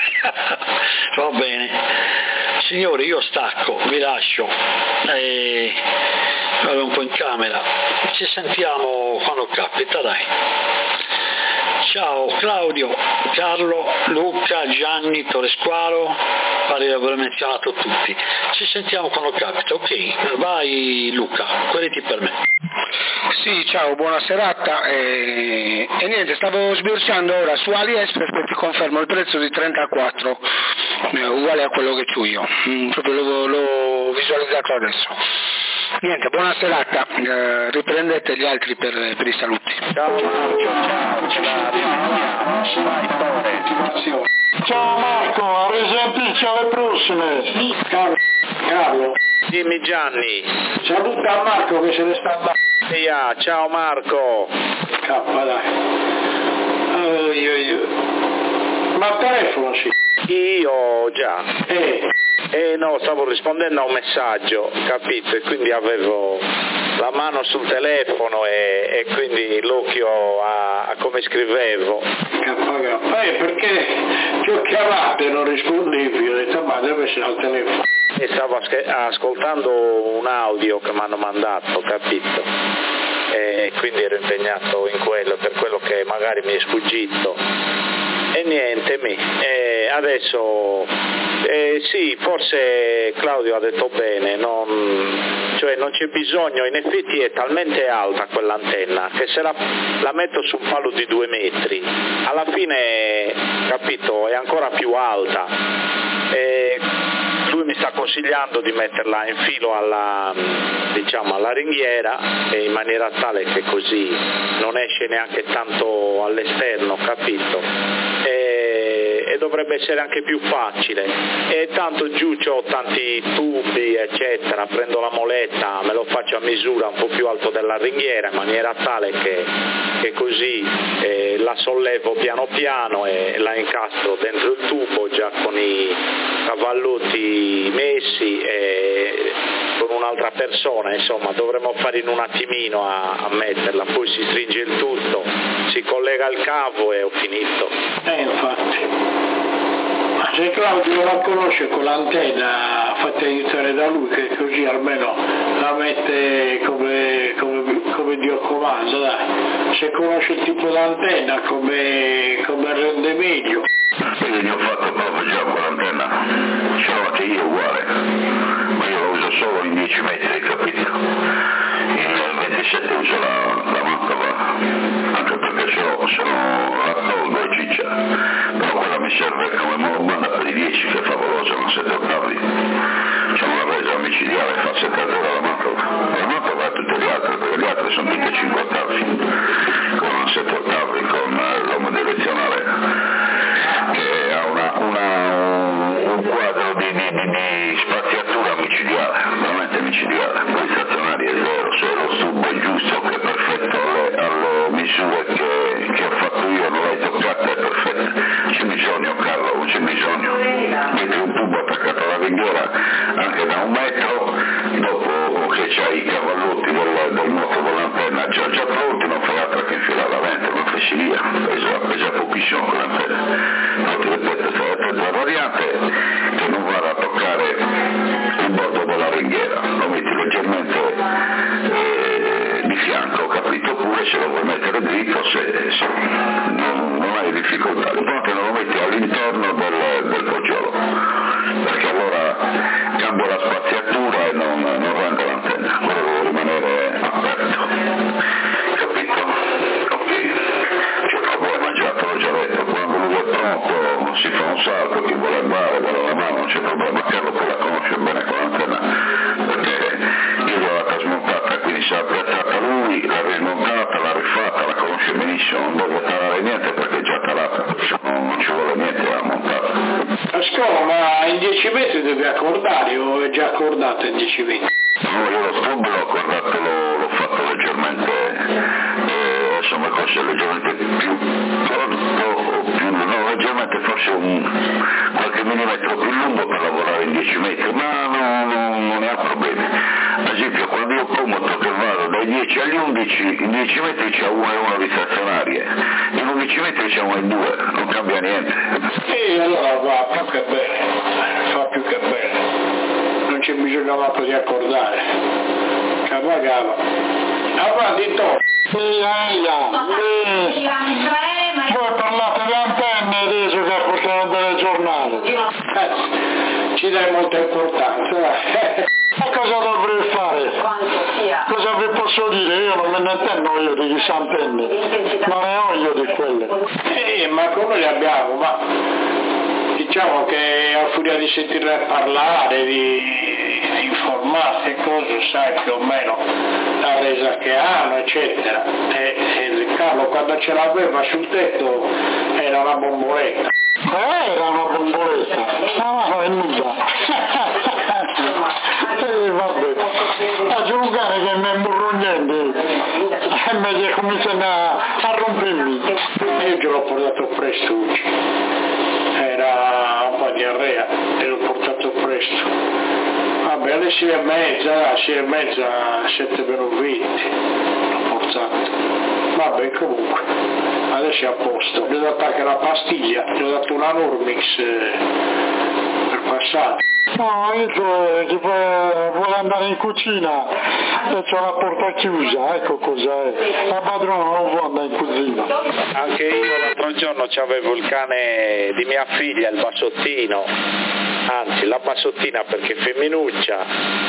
Va bene. Signori, io stacco, vi lascio. E... vado un po' in camera. Ci sentiamo quando capita, dai. Ciao Claudio, Carlo, Luca, Gianni, Toresquaro, pare di aver menzionato tutti. Ci sentiamo quando capita, ok? Vai Luca, quelli per me. Sì, ciao, buona serata. E, e niente, stavo sbirciando ora su AliExpress e ti confermo il prezzo di trentaquattro, eh, uguale a quello che c'ho io, mm, proprio l'ho, l'ho visualizzato adesso. Niente, buona serata, eh, riprendete gli altri per, per i saluti. Ciao Marco, ciao, Ciao Marco, a risentirci alle prossime. Carlo, Carlo. Dimmi Gianni. Saluta Marco che se ne sta andando. Yeah, ciao Marco. Cappa dai. Oh, io, io. Ma telefono sì. Io già. Eh. Eh no, stavo rispondendo a un messaggio, capito? E quindi avevo la mano sul telefono e, e quindi l'occhio a, a come scrivevo. Cappa, cappa. Eh, perché ti ho chiamato e non rispondevi, ho detto ma deve essere al telefono. E stavo asche- ascoltando un audio che mi hanno mandato, capito? E quindi ero impegnato in quello, per quello che magari mi è sfuggito. E niente, mi. E adesso eh, sì, forse Claudio ha detto bene, non, cioè non c'è bisogno, in effetti è talmente alta quell'antenna che se la, la metto su un palo di due metri, alla fine, capito, è ancora più alta. E lui mi sta consigliando di metterla in filo alla, diciamo, alla ringhiera e in maniera tale che così non esce neanche tanto all'esterno, capito? E, e dovrebbe essere anche più facile. E tanto giù c'ho tanti tubi, eccetera, prendo la moletta, me lo faccio a misura un po' più alto della ringhiera in maniera tale che, che così eh, la sollevo piano piano e la incastro dentro il tubo già con i cavallotti messi e con un'altra persona, insomma dovremmo fare in un attimino a, a metterla, poi si stringe il tutto, si collega il cavo e ho finito. Eh infatti. Ma se Claudio la conosce con l'antenna, fate aiutare da lui che così almeno la mette come, come, come Dio comanda, dai. Se conosce il tipo d'antenna come, come rende meglio. Io gli ho fatto proprio già con l'antenna, ce l'ho anche io uguale, ma io lo uso solo in dieci metri, capito? In sette uso la, la mappa, anche perché ce l'ho, se no la tolgo e ciccia, però quella mi serve come morbanda per i dieci, che è favolosa, ma sette ottavi. C'è una resa micidiale, fa sette euro la mappa, la mappa va a tutte le altre, perché le altre sono tutte cinque ottavi, con sette ottavi, con l'uomo direzionale, che ha una, una, un quadro di, di, di, di spaziatura micidiale, veramente micidiale, poi stazionario è zero, se lo tubo è giusto, che è perfetto alle, alle misure che, che ho fatto io, non l'hai toccata, è perfetta, c'è bisogno Carlo, non c'è bisogno, metti un tubo attaccato alla ringhiera anche da un metro, dopo che c'hai i cavallotti del, del moto con l'antenna già, già pronti, non fai altro che infilare la venta, non fessi via, pesa, pesa pochissimo con l'antenna, non ti ripeto, sarebbe la variante che non vada a toccare il bordo della ringhiera, lo metti leggermente eh, di fianco, capito? Oppure se lo vuoi mettere dritto, se, se non, non hai difficoltà, l'importante non lo metti all'interno del, del poggiolo, perché allora cambia la spaziatura e non, non rende l'antenna, quello deve rimanere aperto, capito? Ok, c'è problema già, te l'ho già detto, quando lui è pronto si fa un salto, chi vuole andare, vuole la mano, non c'è problema, Carlo poi la conosce bene con l'antenna, perché io l'ho l'ho smontata, quindi si è apprezzata lui, l'ha rismontata, l'ha rifatta, la conosce benissimo, non deve talare niente perché è già talata, non, non ci vuole niente a montare. Ascolta, ma in dieci metri devi accordare o è già accordato in dieci metri? No, io lo stubo l'ho accordato, l'ho, l'ho fatto leggermente, eh, insomma cose leggermente più corto, più, no, leggermente forse un, qualche millimetro più lungo per lavorare in dieci metri, ma no, no, non ne ha problemi. Ad esempio quando io promoto che vado dai dieci agli undici, in dieci metri c'è uno e uno di stazionarie, in undici metri c'è uno e due, non cambia niente. E allora va più che bene, fa più che bene, non c'è bisogno altro di accordare, capagava. Avanti to. Sì, aia, sì. Voi parlate di antenne adesso che portano delle giornate. Eh, ci dai molta importanza. Ma cosa dovrei fare? Cosa vi posso dire? Io non me ne intendo io di chissà antenne, non ne ho io di quelle. Eh, ma come le abbiamo? Ma diciamo che a furia di sentirle parlare, di, di informarsi e cose, sai più o meno la resa che hanno, eccetera. E, e Carlo quando ce l'aveva sul tetto era una bomboletta. Eh, era una bomboletta, no, è nulla. E vabbè, a giocare che mi imburro niente e mi cominciano a, a rompermi. Io ce l'ho portato presto oggi, era un po' di diarrea e l'ho portato presto. Vabbè, alle sei e mezza, sei e mezza, sette per venti l'ho portato. Vabbè, comunque, adesso è a posto. Gli ho dato anche la pastiglia, gli ho dato una Normix eh, per passare. No, io che vuole andare in cucina e c'è la porta chiusa, ecco cos'è. La padrona non vuole andare in cucina. Anche io l'altro giorno c'avevo il cane di mia figlia, il bassottino, anzi la bassottina perché è femminuccia,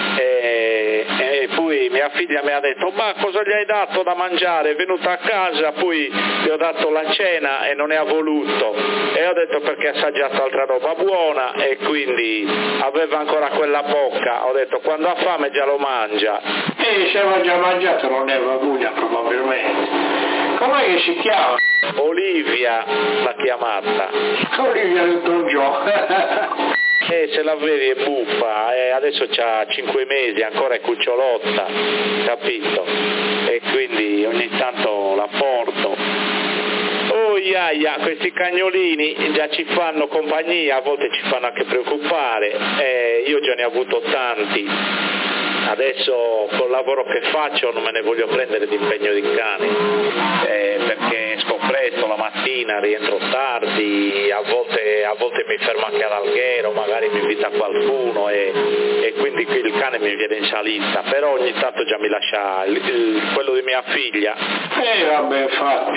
e, e poi mia figlia mi ha detto ma cosa gli hai dato da mangiare? È venuta a casa, poi gli ho dato la cena e non ne ha voluto, e ho detto perché ha assaggiato altra roba buona e quindi aveva ancora quella bocca, ho detto quando ha fame già lo mangia. E se aveva già mangiato non ne aveva voglia probabilmente. Com'è che si chiama? Olivia l'ha chiamata. Olivia del Don Gio. E se la vedi è buffa, e adesso c'ha cinque mesi, ancora è cucciolotta, capito? E quindi ogni tanto la porto. Oh iaia, questi cagnolini già ci fanno compagnia, a volte ci fanno anche preoccupare, eh, io già ne ho avuto tanti, adesso col lavoro che faccio non me ne voglio prendere di impegno di cani, eh, perché esco presto la mattina, rientro tardi, a volte, a volte mi fermo anche all'alghero, magari mi invita qualcuno e, e quindi qui il cane mi viene in salita, però ogni tanto già mi lascia il, il, quello di mia figlia. Eh vabbè, infatti.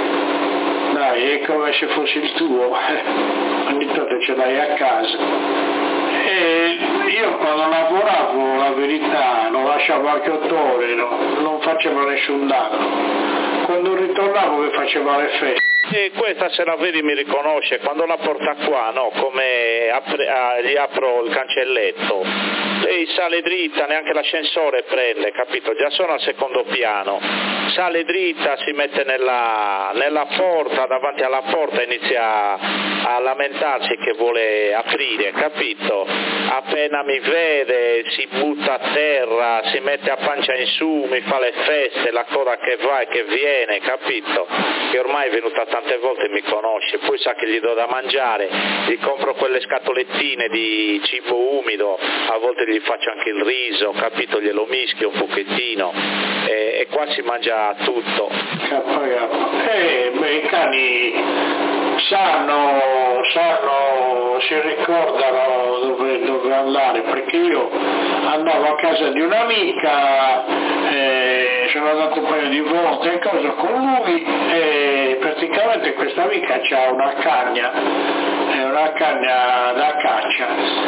Dai, è come se fosse il tuo, ogni tanto ce l'hai a casa. E io quando lavoravo, la verità, non la lasciavo qualche otto ore, no? Non faceva nessun danno. Quando ritornavo mi faceva le feste. E questa, se la vedi, mi riconosce, quando la porta qua, no, come apre, ah, gli apro il cancelletto, lei sale dritta, neanche l'ascensore prende, capito? Già sono al secondo piano, sale dritta, si mette nella, nella porta, davanti alla porta, inizia a lamentarsi che vuole aprire, capito? Appena mi vede si butta a terra, si mette a pancia in su, mi fa le feste, la coda che va e che viene, capito? Che ormai è venuta tante volte, mi conosce, poi sa che gli do da mangiare, gli compro quelle scatolettine di cibo umido, a volte gli faccio anche il riso, capito? Glielo mischio un pochettino e, e qua si mangia tutto. Eh, beh, i cani sanno, sanno, si ricordano dove, dove andare, perché io andavo a casa di un'amica, eh, sono andato un paio di volte e cosa con lui e praticamente questa amica c'ha una cagna, è una cagna da caccia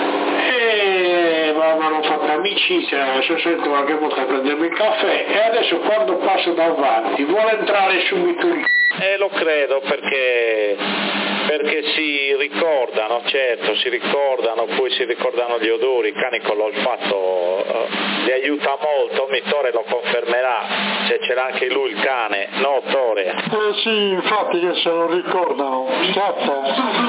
e mi hanno fatto amicizia, sono sentito qualche volta a prendermi il caffè e adesso quando passo davanti vuole entrare subito lì. Eh, lo credo, perché perché si ricordano, certo, si ricordano, poi si ricordano gli odori, i cani con l'olfatto eh, li aiuta molto, mi Tore lo confermerà, se c'era anche lui il cane, no Tore? Eh sì, infatti che se lo ricordano, certo.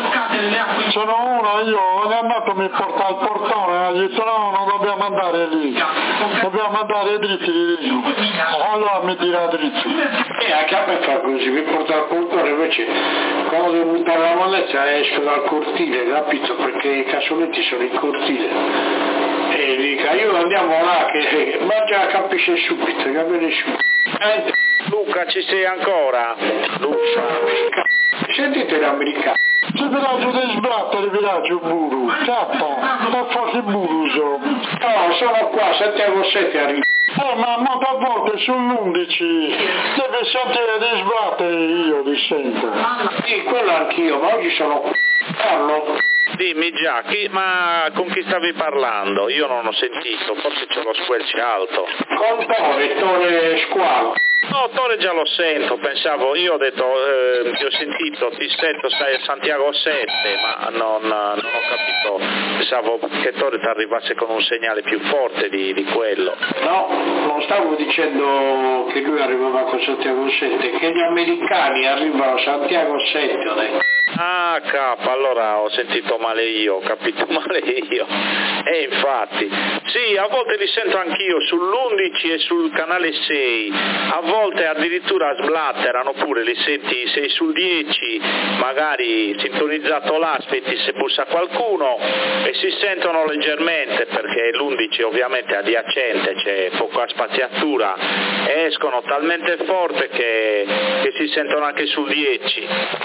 Sono uno, io ogni andato mi porta al portone, ho detto no, non dobbiamo andare lì, dobbiamo andare dritti lì, allora mi dirà dritti. E anche a me fa così, mi porta al portone, invece quando devo buttare la mollezza esco dal cortile, capito? Perché i cassonetti sono in cortile e dica io andiamo là che ma già capisce subito, capisce subito. Eh, Luca, ci sei ancora? Luca, sentite l'americano. C'è villaggio dei sbattere, villaggio Buru, cappa, da fuori Buru sono. No, sono qua, Santiago sette arriva. Eh, ma molte volte sull'undici deve sentire di sbattere, io li sento. Sì, quello anch'io, ma oggi sono qui. Parlo. Dimmi già, chi, ma con chi stavi parlando? Io non ho sentito, forse c'è lo squelce alto. Con Tore, Tore Squalo. No, Tore già lo sento, pensavo, io ho detto, eh, ti ho sentito, ti sento, stai a Santiago sette, ma non, non ho capito, pensavo che Tore ti arrivasse con un segnale più forte di, di quello. No, non stavo dicendo che lui arrivava con Santiago sette, che gli americani arrivano a Santiago sette, ho detto. Ah, capo, allora ho sentito male io, ho capito male io. E infatti, sì, a volte li sento anch'io sull'undici e sul canale sei, a volte addirittura sblatterano pure, li senti, sei sul dieci, magari sintonizzato là, aspetti se bussa qualcuno e si sentono leggermente perché l'undici ovviamente è adiacente, c'è poca spaziatura, e escono talmente forte che, che si sentono anche sul dieci.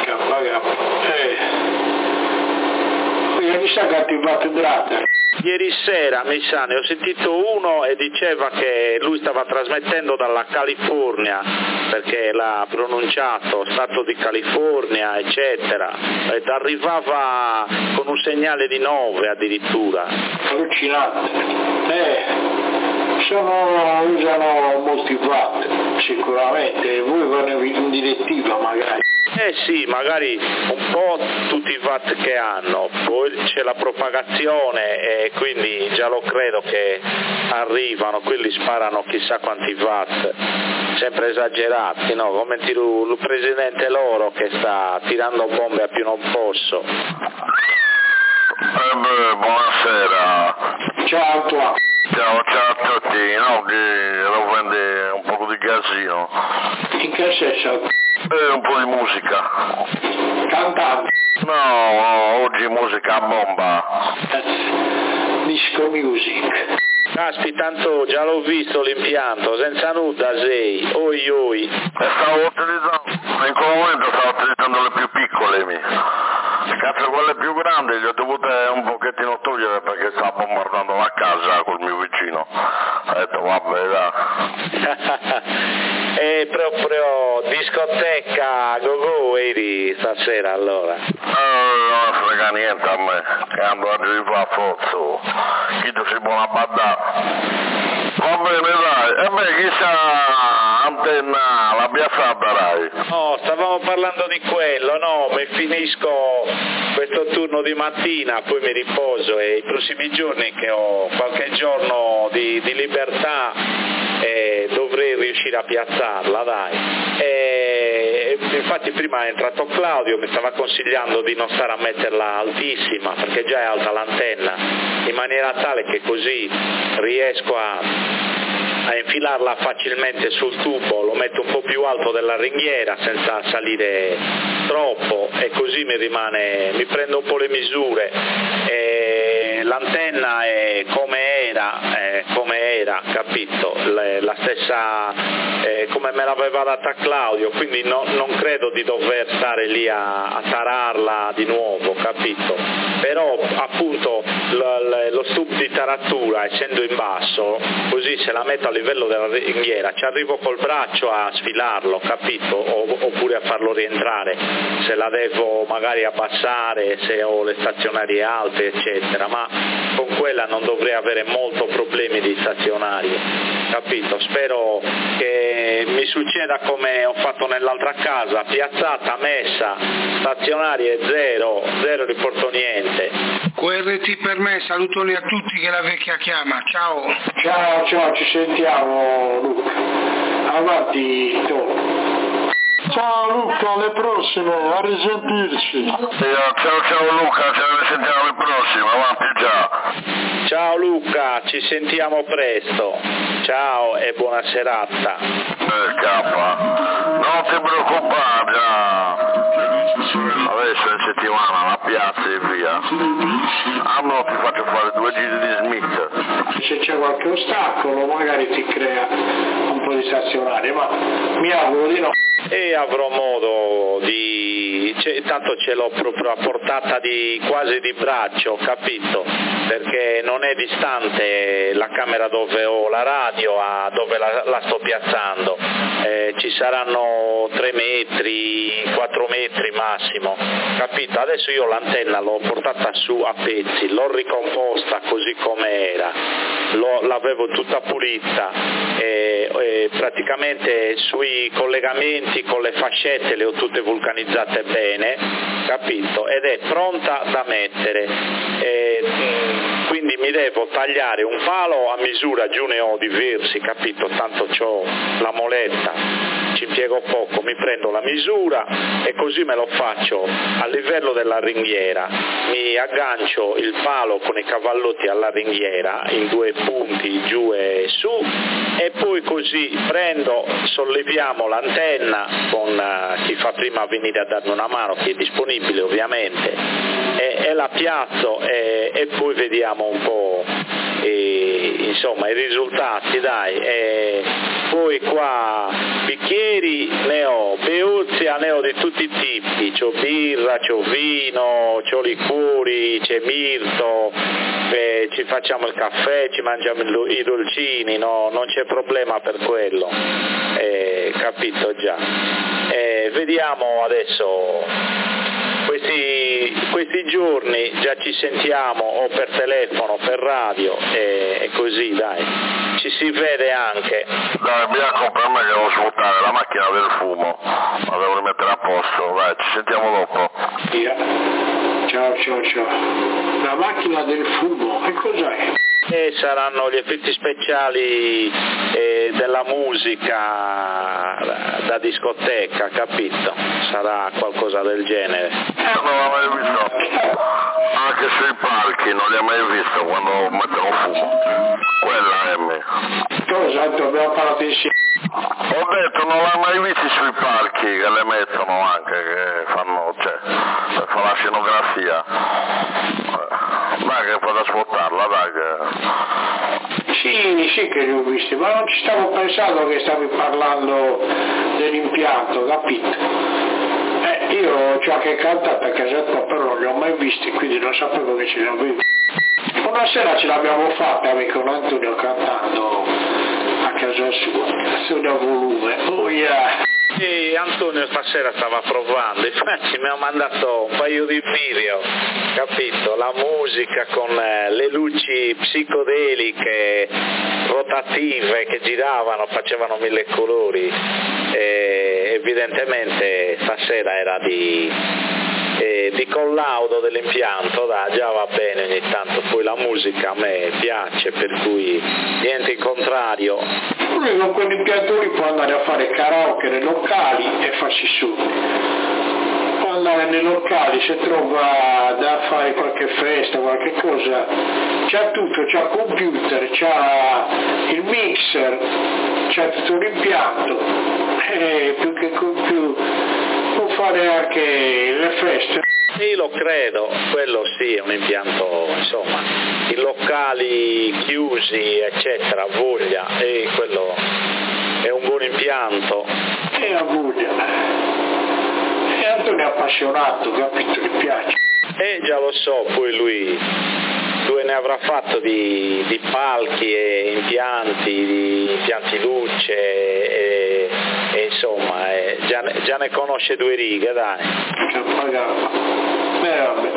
Eh, mi sa che ha attivato Drata. Ieri sera, mi sa, ne ho sentito uno e diceva che lui stava trasmettendo dalla California, perché l'ha pronunciato, Stato di California, eccetera, ed arrivava con un segnale di nove addirittura. Allucinante. Eh, sono, usano molti watt, sicuramente, voi vanno in direttiva magari. Eh sì, magari un po' tutti i watt che hanno, poi c'è la propagazione e quindi già lo credo che arrivano, quelli sparano chissà quanti watt, sempre esagerati, no? Come il, il presidente loro che sta tirando bombe a più non posso. Eh beh, buonasera. Ciao tua. Ciao, ciao a tutti, no, che devo prendere un po' di casino. In che senso? E un po' di musica. Cantante? No, oggi musica a bomba. Disco music. Caspita, tanto già l'ho visto l'impianto, senza nuda sei, oi oi. E stavo utilizzando, in quel momento stavo utilizzando le più piccole mie. Cazzo, quelle più grandi le ho dovute un pochettino togliere perché stavo bombardando la casa col mio vicino. Ho detto vabbè dai. È proprio discoteca go-go eri stasera allora? Eh, non frega niente a me, che ando a arrivare a forza. Chi tu si buona badare? Va bene, dai. E beh, chissà antenna la piazzata, dai. No, stavamo parlando di quello, no, mi finisco questo turno di mattina, poi mi riposo e i prossimi giorni che ho qualche giorno di, di libertà eh, dovrei riuscire a piazzarla, dai. E, infatti prima è entrato Claudio, mi stava consigliando di non stare a metterla altissima perché già è alta l'antenna, in maniera tale che così riesco a, a infilarla facilmente sul tubo, lo metto un po' più alto della ringhiera senza salire troppo e così mi rimane, mi prendo un po' le misure. E l'antenna è come era, è come era, capito? Le, la stessa eh, come me l'aveva data Claudio, quindi no, non credo di dover stare lì a, a tararla di nuovo, capito? Però appunto l, l, lo stub di taratura essendo in basso, così se la metto a livello della ringhiera ci arrivo col braccio a sfilarlo, capito? O, oppure a farlo rientrare, se la devo magari abbassare, se ho le stazionarie alte eccetera, ma con quella non dovrei avere molto problemi di stazionarie, capito? Spero che mi succeda come ho fatto nell'altra casa, piazzata, messa, stazionarie zero, zero riporto niente. Q R T per me, salutoni a tutti che la vecchia chiama, ciao. Ciao, ciao, ci sentiamo Luca. Avanti, tu. Ciao Luca, alle prossime, a risentirci. Ciao ciao Luca, ci risentiamo alle prossime, avanti già. Ciao Luca, ci sentiamo presto. Ciao e buona serata. Eh, K, non ti preoccupare già. Adesso in settimana la piazza e via. Ah no, ti faccio fare due giri di Smith. Se c'è qualche ostacolo magari ti crea un po' di stazionarie, ma mi auguro di no. E avrò modo di, cioè, tanto ce l'ho proprio a portata di quasi di braccio, capito? Perché non è distante la camera dove ho la radio a dove la, la sto piazzando, eh, ci saranno tre metri, quattro metri massimo, capito? Adesso io l'antenna l'ho portata su a pezzi, l'ho ricomposta così come era, l'ho, l'avevo tutta pulita e, e praticamente sui collegamenti con le fascette le ho tutte vulcanizzate bene, capito? Ed è pronta da mettere, e, quindi mi devo tagliare un palo a misura, giù ne ho diversi, capito? Tanto c'ho la moletta, ci impiego poco, mi prendo la misura e così me lo faccio a livello della ringhiera, mi aggancio il palo con i cavallotti alla ringhiera in due punti giù e su e poi così prendo, solleviamo l'antenna con uh, chi fa prima a venire a darmi una mano, che è disponibile ovviamente, e, e la piazzo e, e poi vediamo un po' e, insomma i risultati, dai. E poi qua bicchieri ne ho, beuzia ne ho di tutti i tipi, c'ho birra, c'ho vino, c'ho liquori, c'è mirto, eh, ci facciamo il caffè, ci mangiamo i dolcini, no, non c'è problema per quello, eh, capito già. Eh, vediamo adesso questi, questi giorni già ci sentiamo o per telefono, per radio e, e così, dai, ci si vede anche. Dai, Bianco, per me che devo svuotare la macchina del fumo, la devo rimettere a posto, dai, ci sentiamo dopo. Via. Ciao ciao ciao. La macchina del fumo, che cos'è? E saranno gli effetti speciali eh, della musica da discoteca, capito? Sarà qualcosa del genere. Non l'ho mai visto, anche sui palchi non li ho mai visto quando mettono fumo. Quella è me. Cosa? Dobbiamo parlare insieme. Ho detto non l'ho mai visto sui palchi che le mettono anche, che fanno, cioè, per fare la scenografia. Dai che può da svuotarla, dai che... Sì, sì che li ho visti, ma non ci stavo pensando che stavi parlando dell'impianto, capito? Eh, io ho già che cantata a casetta, però non li ho mai visti, quindi non sapevo che ce li avevi. Una sera ce l'abbiamo fatta con Antonio cantando a casa sua, canzone a volume, oh yeah! E Antonio stasera stava provando, infatti mi ha mandato un paio di video, capito? La musica con le luci psicodeliche, rotative che giravano, facevano mille colori, e evidentemente stasera era di, eh, di collaudo dell'impianto, da, già va bene ogni tanto, poi la musica a me piace, per cui niente in contrario. Lui con quell'impianto lì può andare a fare karaoke nei locali e farsi su. Può andare nei locali, se trova da fare qualche festa, qualche cosa, c'ha tutto, c'ha il computer, c'ha il mixer, c'ha tutto l'impianto, e più che più può fare anche le feste. Sì, lo credo, quello sì, è un impianto, insomma, i locali chiusi, eccetera, voglia, e quello è un buon impianto. E ha voglia. E Antonio è appassionato, capito, gli piace. Eh, già lo so, poi lui, lui ne avrà fatto di, di palchi e impianti, di impianti luce, e, e insomma, eh, già, già ne conosce due righe, dai. Che pagava. Beh, vabbè.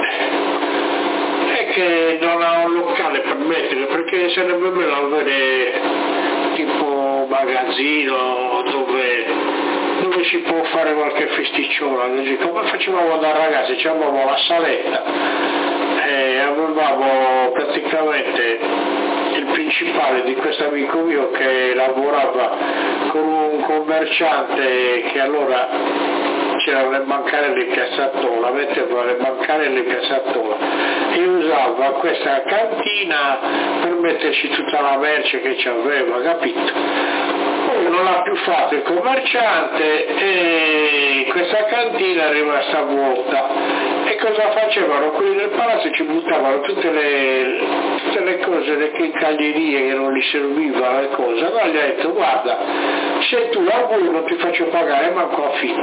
È che non ha un locale per mettere, perché sarebbe bello avere tipo magazzino dove, dove si può fare qualche festicciola, così come facevamo da ragazzi, avevamo la saletta e avevamo praticamente il principale di questo amico mio che lavorava con un commerciante che allora c'erano le bancarelle in Piazzatola, metteva le bancarelle in Piazzatola e usava questa cantina per metterci tutta la merce che ci aveva, capito? Poi non l'ha più fatto il commerciante e questa cantina è rimasta vuota. E cosa facevano? Quelli del palazzo ci buttavano tutte le, tutte le cose, le quincaglierie che non gli servivano, le cose. Allora gli ha detto: guarda, se tu lavori non ti faccio pagare manco affitto.